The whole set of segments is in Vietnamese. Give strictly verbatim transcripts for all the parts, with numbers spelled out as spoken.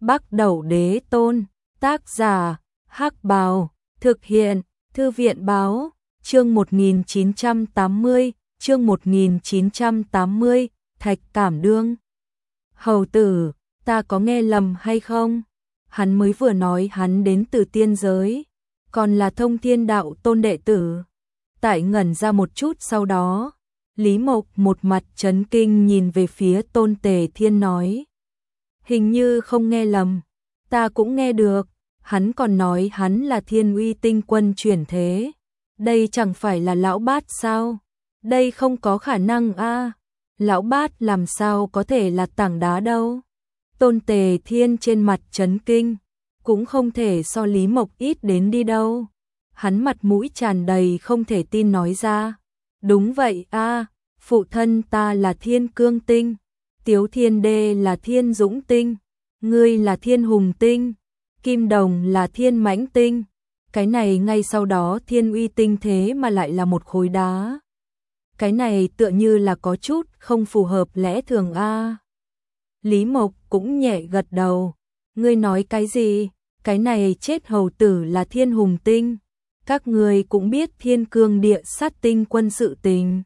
Bắc Đẩu Đế Tôn, tác giả, Hắc Bào, thực hiện, Thư viện Báo, chương một nghìn chín trăm tám mươi, chương một nghìn chín trăm tám mươi, Thạch Cảm Đương. Hầu tử, ta có nghe lầm hay không? Hắn mới vừa nói hắn đến từ tiên giới, còn là Thông Thiên Đạo Tôn đệ tử. Tại ngẩn ra một chút sau đó, Lý Mộc một mặt chấn kinh nhìn về phía Tôn Tề Thiên nói. Hình như không nghe lầm, ta cũng nghe được, hắn còn nói hắn là Thiên Uy Tinh Quân chuyển thế. Đây chẳng phải là Lão Bát sao? Đây không có khả năng a. Lão Bát làm sao có thể là tảng đá đâu? Tôn Tề Thiên trên mặt chấn kinh, cũng không thể so Lý Mộc ít đến đi đâu. Hắn mặt mũi tràn đầy không thể tin nói ra. Đúng vậy a, phụ thân ta là Thiên Cương Tinh, Tiếu Thiên Đê là Thiên Dũng Tinh, ngươi là Thiên Hùng Tinh, Kim Đồng là Thiên Mãnh Tinh. Cái này ngay sau đó Thiên Uy Tinh thế mà lại là một khối đá. Cái này tựa như là có chút không phù hợp lẽ thường a. Lý Mộc cũng nhẹ gật đầu. Ngươi nói cái gì? Cái này chết hầu tử là Thiên Hùng Tinh. Các ngươi cũng biết Thiên Cương Địa Sát Tinh Quân sự tình.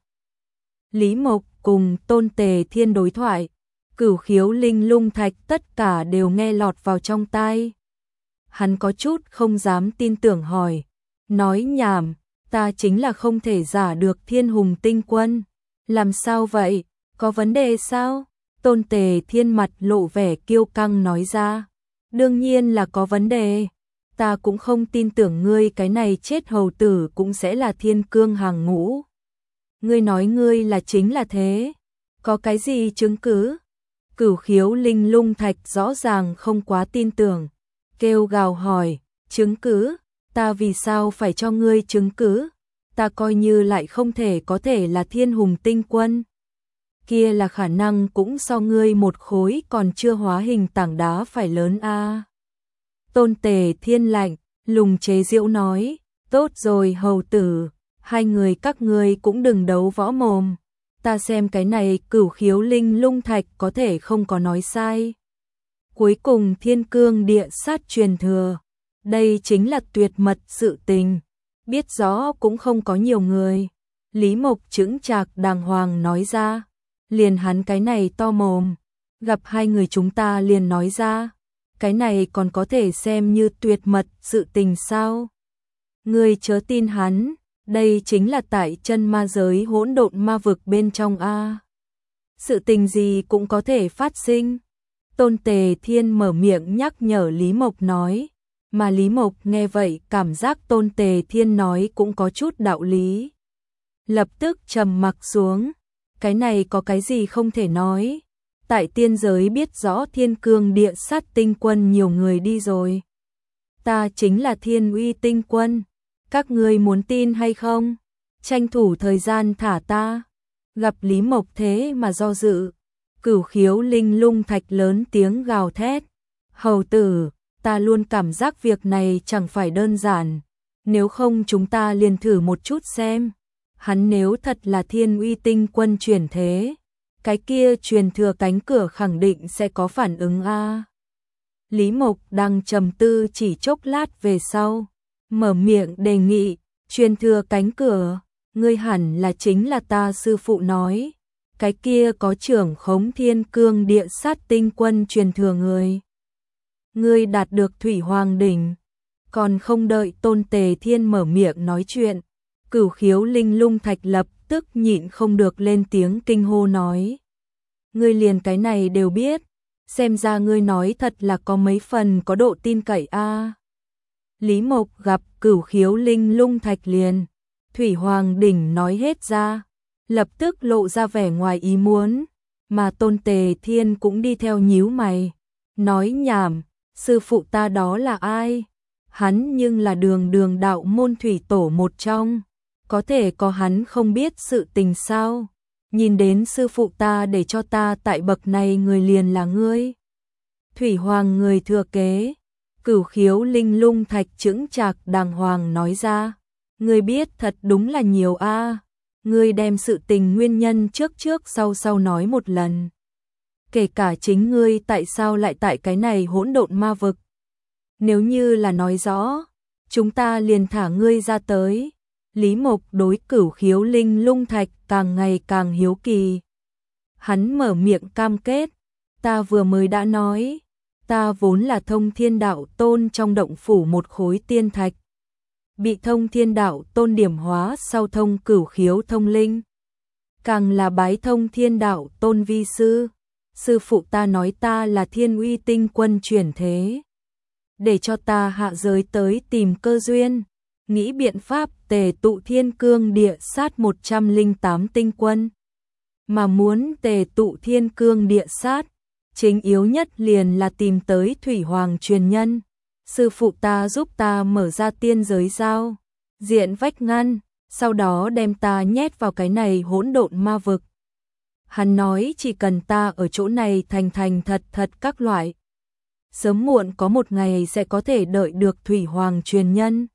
Lý Mộc cùng Tôn Tề Thiên đối thoại, Cửu Khiếu Linh Lung Thạch tất cả đều nghe lọt vào trong tai. Hắn có chút không dám tin tưởng hỏi, nói nhảm, ta chính là không thể giả được Thiên Hùng Tinh Quân. Làm sao vậy? Có vấn đề sao? Tôn Tề Thiên mặt lộ vẻ kiêu căng nói ra. Đương nhiên là có vấn đề. Ta cũng không tin tưởng ngươi cái này chết hầu tử cũng sẽ là Thiên Cương hàng ngũ. Ngươi nói ngươi là chính là thế. Có cái gì chứng cứ? Cửu Khiếu Linh Lung Thạch rõ ràng không quá tin tưởng. Kêu gào hỏi, chứng cứ? Ta vì sao phải cho ngươi chứng cứ? Ta coi như lại không thể có thể là Thiên Hùng Tinh Quân. Kia là khả năng cũng so ngươi một khối còn chưa hóa hình tảng đá phải lớn a. Tôn Tề Thiên lạnh, lùng chế giễu nói, tốt rồi hầu tử, hai người các ngươi cũng đừng đấu võ mồm. Ta xem cái này Cửu Khiếu Linh Lung Thạch có thể không có nói sai. Cuối cùng Thiên Cương Địa Sát truyền thừa, đây chính là tuyệt mật sự tình, biết rõ cũng không có nhiều người. Lý Mộc chững chạc đàng hoàng nói ra, liền hắn cái này to mồm, gặp hai người chúng ta liền nói ra, cái này còn có thể xem như tuyệt mật sự tình sao? Ngươi chớ tin hắn, đây chính là tại chân ma giới hỗn độn ma vực bên trong a. Sự tình gì cũng có thể phát sinh. Tôn Tề Thiên mở miệng nhắc nhở Lý Mộc nói, mà Lý Mộc nghe vậy cảm giác Tôn Tề Thiên nói cũng có chút đạo lý. Lập tức trầm mặc xuống, cái này có cái gì không thể nói. Tại tiên giới biết rõ Thiên Cương Địa Sát Tinh Quân nhiều người đi rồi. Ta chính là Thiên Uy Tinh Quân, các ngươi muốn tin hay không? Tranh thủ thời gian thả ta. Gặp Lý Mộc thế mà do dự, Cửu Khiếu Linh Lung Thạch lớn tiếng gào thét. Hầu tử, ta luôn cảm giác việc này chẳng phải đơn giản. Nếu không chúng ta liền thử một chút xem. Hắn nếu thật là Thiên Uy Tinh Quân chuyển thế, cái kia truyền thừa cánh cửa khẳng định sẽ có phản ứng a. Lý Mộc đang trầm tư chỉ chốc lát về sau, mở miệng đề nghị, truyền thừa cánh cửa, ngươi hẳn là chính là ta sư phụ nói. Cái kia có trưởng khống Thiên Cương Địa Sát Tinh Quân truyền thừa người. Ngươi đạt được Thủy Hoàng Đỉnh. Còn không đợi Tôn Tề Thiên mở miệng nói chuyện, Cửu Khiếu Linh Lung Thạch lập tức nhịn không được lên tiếng kinh hô nói. Ngươi liền cái này đều biết, xem ra ngươi nói thật là có mấy phần có độ tin cậy a. Lý Mộc gặp Cửu Khiếu Linh Lung Thạch liền, Thủy Hoàng Đỉnh nói hết ra, lập tức lộ ra vẻ ngoài ý muốn, mà Tôn Tề Thiên cũng đi theo nhíu mày, nói nhảm, sư phụ ta đó là ai? Hắn nhưng là đường đường đạo môn thủy tổ một trong, có thể có hắn không biết sự tình sao? Nhìn đến sư phụ ta để cho ta tại bậc này người liền là ngươi. Thủy Hoàng người thừa kế, Cửu Khiếu Linh Lung Thạch chững chạc đàng hoàng nói ra, ngươi biết thật đúng là nhiều a. Ngươi đem sự tình nguyên nhân trước trước sau sau nói một lần. kể cả chính ngươi tại sao lại tại cái này hỗn độn ma vực. Nếu như là nói rõ, chúng ta liền thả ngươi ra tới. Lý Mộc đối Cửu Khiếu Linh Lung Thạch càng ngày càng hiếu kỳ. Hắn mở miệng cam kết, ta vừa mới đã nói, ta vốn là Thông Thiên Đạo Tôn trong động phủ một khối tiên thạch. Bị Thông Thiên Đạo Tôn điểm hóa sau thông Cửu Khiếu thông linh. Càng là bái Thông Thiên Đạo Tôn vi sư. Sư phụ ta nói ta là Thiên Uy Tinh Quân chuyển thế. Để cho ta hạ giới tới tìm cơ duyên. Nghĩ biện pháp tề tụ thiên cương địa sát một trăm lẻ tám tinh quân. Mà muốn tề tụ thiên cương địa sát, chính yếu nhất liền là tìm tới Thủy Hoàng truyền nhân. Sư phụ ta giúp ta mở ra tiên giới giao, diện vách ngăn, sau đó đem ta nhét vào cái này hỗn độn ma vực. Hắn nói chỉ cần ta ở chỗ này thành thành thật thật các loại. Sớm muộn có một ngày sẽ có thể đợi được Thủy Hoàng truyền nhân.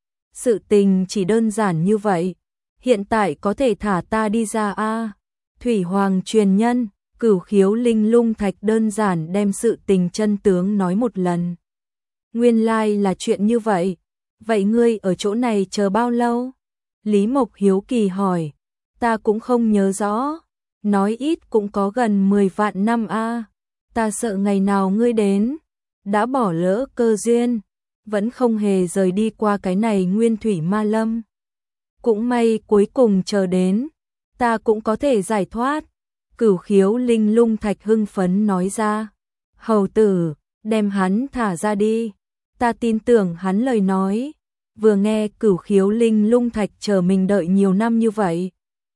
Sự tình chỉ đơn giản như vậy, hiện tại có thể thả ta đi ra a à? Thủy Hoàng truyền nhân, Cửu Khiếu Linh Lung Thạch đơn giản đem sự tình chân tướng nói một lần. Nguyên lai là chuyện như vậy, vậy ngươi ở chỗ này chờ bao lâu? Lý Mộc hiếu kỳ hỏi, ta cũng không nhớ rõ, nói ít cũng có gần mười vạn năm a à? Ta sợ ngày nào ngươi đến, đã bỏ lỡ cơ duyên. Vẫn không hề rời đi qua cái này nguyên thủy ma lâm. Cũng may cuối cùng chờ đến, ta cũng có thể giải thoát. Cửu Khiếu Linh Lung Thạch hưng phấn nói ra. Hầu tử, đem hắn thả ra đi. Ta tin tưởng hắn lời nói. Vừa nghe Cửu Khiếu Linh Lung Thạch chờ mình đợi nhiều năm như vậy.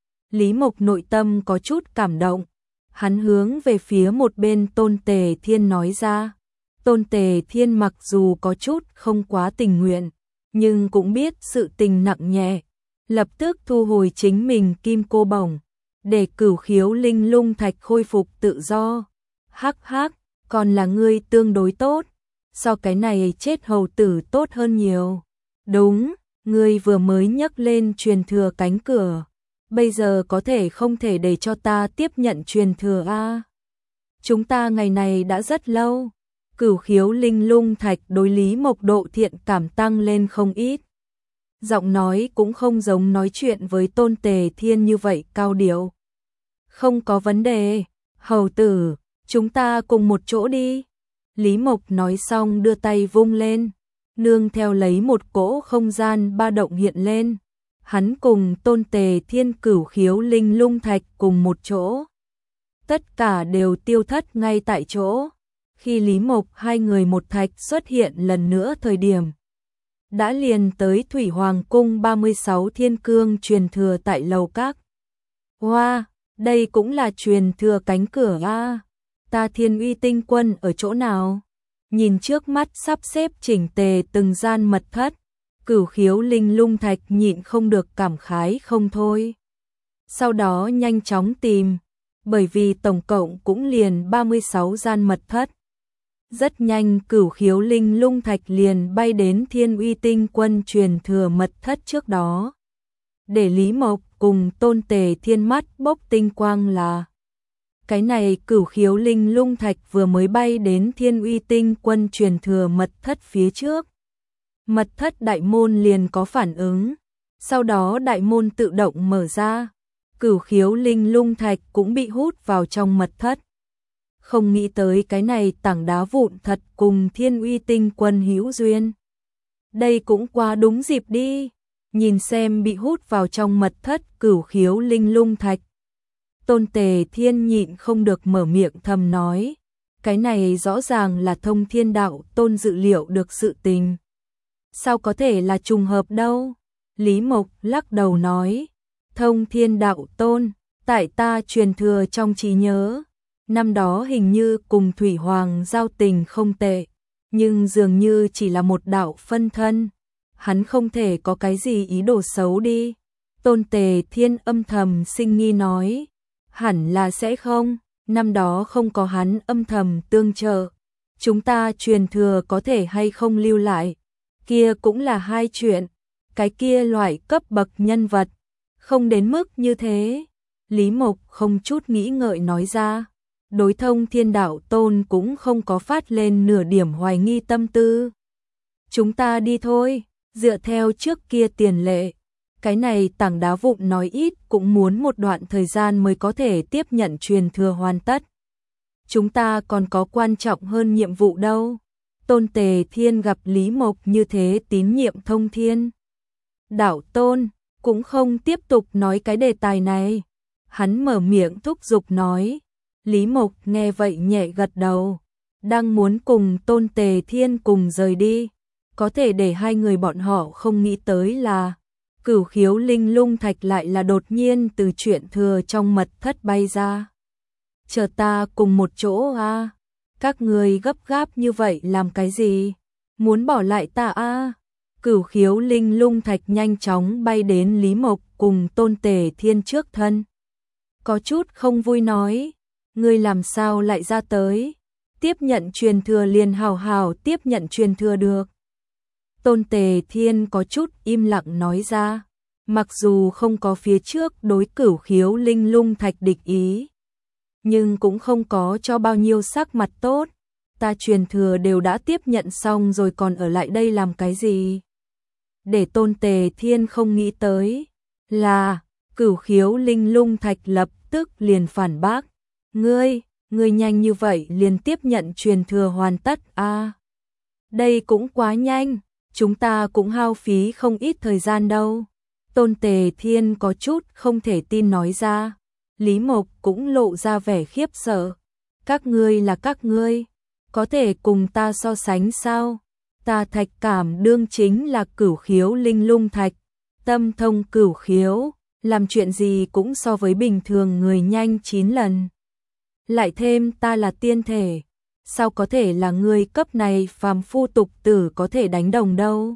Lý Mộc nội tâm có chút cảm động. Hắn hướng về phía một bên Tôn Tề Thiên nói ra. Tôn Tề Thiên mặc dù có chút không quá tình nguyện, nhưng cũng biết sự tình nặng nhẹ, lập tức thu hồi chính mình kim cô bổng, để Cửu Khiếu Linh Lung Thạch khôi phục tự do. Hắc hắc, còn là ngươi tương đối tốt, so cái này chết hầu tử tốt hơn nhiều. Đúng, ngươi vừa mới nhấc lên truyền thừa cánh cửa, bây giờ có thể không thể để cho ta tiếp nhận truyền thừa a? Chúng ta ngày này đã rất lâu. Cửu Khiếu Linh Lung Thạch đối Lý Mộc độ thiện cảm tăng lên không ít. Giọng nói cũng không giống nói chuyện với Tôn Tề Thiên như vậy cao điệu. Không có vấn đề, hầu tử, chúng ta cùng một chỗ đi. Lý Mộc nói xong đưa tay vung lên, nương theo lấy một cỗ không gian ba động hiện lên. Hắn cùng Tôn Tề Thiên Cửu Khiếu Linh Lung Thạch cùng một chỗ. Tất cả đều tiêu thất ngay tại chỗ. Khi Lý Mộc hai người một thạch xuất hiện lần nữa thời điểm, đã liền tới Thủy Hoàng cung ba mươi sáu thiên cương truyền thừa tại lầu các. Hoa, wow, đây cũng là truyền thừa cánh cửa a. À. Ta Thiên Uy Tinh Quân ở chỗ nào? Nhìn trước mắt sắp xếp chỉnh tề từng gian mật thất, Cửu Khiếu Linh Lung Thạch nhịn không được cảm khái không thôi. Sau đó nhanh chóng tìm, bởi vì tổng cộng cũng liền ba mươi sáu gian mật thất. Rất nhanh Cửu Khiếu Linh Lung Thạch liền bay đến Thiên Uy Tinh Quân truyền thừa mật thất trước đó. Để Lý Mộc cùng Tôn Tề Thiên mắt bốc tinh quang là cái này Cửu Khiếu Linh Lung Thạch vừa mới bay đến Thiên Uy Tinh Quân truyền thừa mật thất phía trước. Mật thất đại môn liền có phản ứng, sau đó đại môn tự động mở ra. Cửu Khiếu Linh Lung Thạch cũng bị hút vào trong mật thất. Không nghĩ tới cái này tảng đá vụn thật cùng Thiên Uy Tinh Quân hữu duyên. Đây cũng quá đúng dịp đi. Nhìn xem bị hút vào trong mật thất Cửu Khiếu Linh Lung Thạch. Tôn Tề Thiên nhịn không được mở miệng thầm nói. Cái này rõ ràng là Thông Thiên Đạo Tôn dự liệu được sự tình. Sao có thể là trùng hợp đâu? Lý Mộc lắc đầu nói. Thông Thiên Đạo Tôn, tại ta truyền thừa trong trí nhớ. Năm đó hình như cùng Thủy Hoàng giao tình không tệ, nhưng dường như chỉ là một đạo phân thân. Hắn không thể có cái gì ý đồ xấu đi. Tôn Tề Thiên âm thầm sinh nghi nói. Hẳn là sẽ không, năm đó không có hắn âm thầm tương trợ. Chúng ta truyền thừa có thể hay không lưu lại. Kia cũng là hai chuyện. Cái kia loại cấp bậc nhân vật. Không đến mức như thế. Lý Mộc không chút nghĩ ngợi nói ra. đối Thông Thiên đạo tôn cũng không có phát lên nửa điểm hoài nghi tâm tư. Chúng ta đi thôi, dựa theo trước kia tiền lệ. Cái này tảng đá vụn nói ít cũng muốn một đoạn thời gian mới có thể tiếp nhận truyền thừa hoàn tất. Chúng ta còn có quan trọng hơn nhiệm vụ đâu. Tôn Tề Thiên gặp Lý Mộc như thế tín nhiệm Thông Thiên đạo tôn, cũng không tiếp tục nói cái đề tài này. Hắn mở miệng thúc giục nói. Lý Mộc nghe vậy nhẹ gật đầu, đang muốn cùng Tôn Tề Thiên cùng rời đi. Có thể để hai người bọn họ không nghĩ tới là Cửu Khiếu Linh Lung Thạch lại là đột nhiên từ chuyện thừa trong mật thất bay ra. Chờ ta cùng một chỗ a. Các người gấp gáp như vậy làm cái gì? Muốn bỏ lại ta a? Cửu Khiếu Linh Lung Thạch nhanh chóng bay đến Lý Mộc cùng Tôn Tề Thiên trước thân. Có chút không vui nói, ngươi làm sao lại ra tới? Tiếp nhận truyền thừa liền hào hào tiếp nhận truyền thừa được. Tôn Tề Thiên có chút im lặng nói ra, mặc dù không có phía trước đối Cửu Khiếu Linh Lung Thạch địch ý, nhưng cũng không có cho bao nhiêu sắc mặt tốt. Ta truyền thừa đều đã tiếp nhận xong rồi còn ở lại đây làm cái gì? Để Tôn Tề Thiên không nghĩ tới là Cửu Khiếu Linh Lung Thạch lập tức liền phản bác. Ngươi, ngươi nhanh như vậy liền tiếp nhận truyền thừa hoàn tất a? À, đây cũng quá nhanh, chúng ta cũng hao phí không ít thời gian đâu. Tôn Tề Thiên có chút không thể tin nói ra. Lý Mộc cũng lộ ra vẻ khiếp sợ. Các ngươi là các ngươi, có thể cùng ta so sánh sao? Ta Thạch Cảm Đương chính là Cửu Khiếu Linh Lung Thạch, tâm thông cửu khiếu, làm chuyện gì cũng so với bình thường người nhanh chín lần. Lại thêm ta là tiên thể, sao có thể là người cấp này phàm phu tục tử có thể đánh đồng đâu?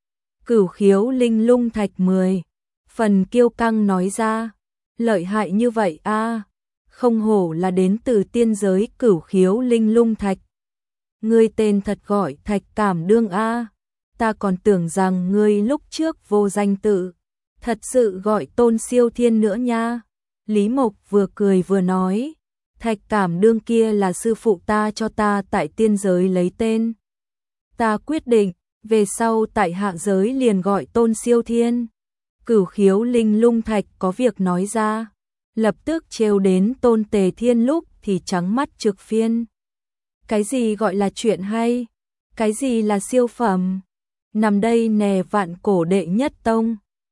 Cửu Khiếu Linh Lung Thạch mười, phần kiêu căng nói ra, lợi hại như vậy a, à, không hổ là đến từ tiên giới Cửu Khiếu Linh Lung Thạch. Ngươi tên thật gọi Thạch Cảm Đương a, à, ta còn tưởng rằng ngươi lúc trước vô danh tự, thật sự gọi Tôn Siêu Thiên nữa nha. Lý Mộc vừa cười vừa nói, Thạch Cảm Đương kia là sư phụ ta cho ta tại tiên giới lấy tên. Ta quyết định, về sau tại hạ giới liền gọi Tôn Siêu Thiên. Cửu Khiếu Linh Lung Thạch có việc nói ra, lập tức trêu đến Tôn Tề Thiên lúc thì trắng mắt trực phiên. Cái gì gọi là chuyện hay? Cái gì là siêu phẩm? Nằm đây nè vạn cổ đệ nhất tông.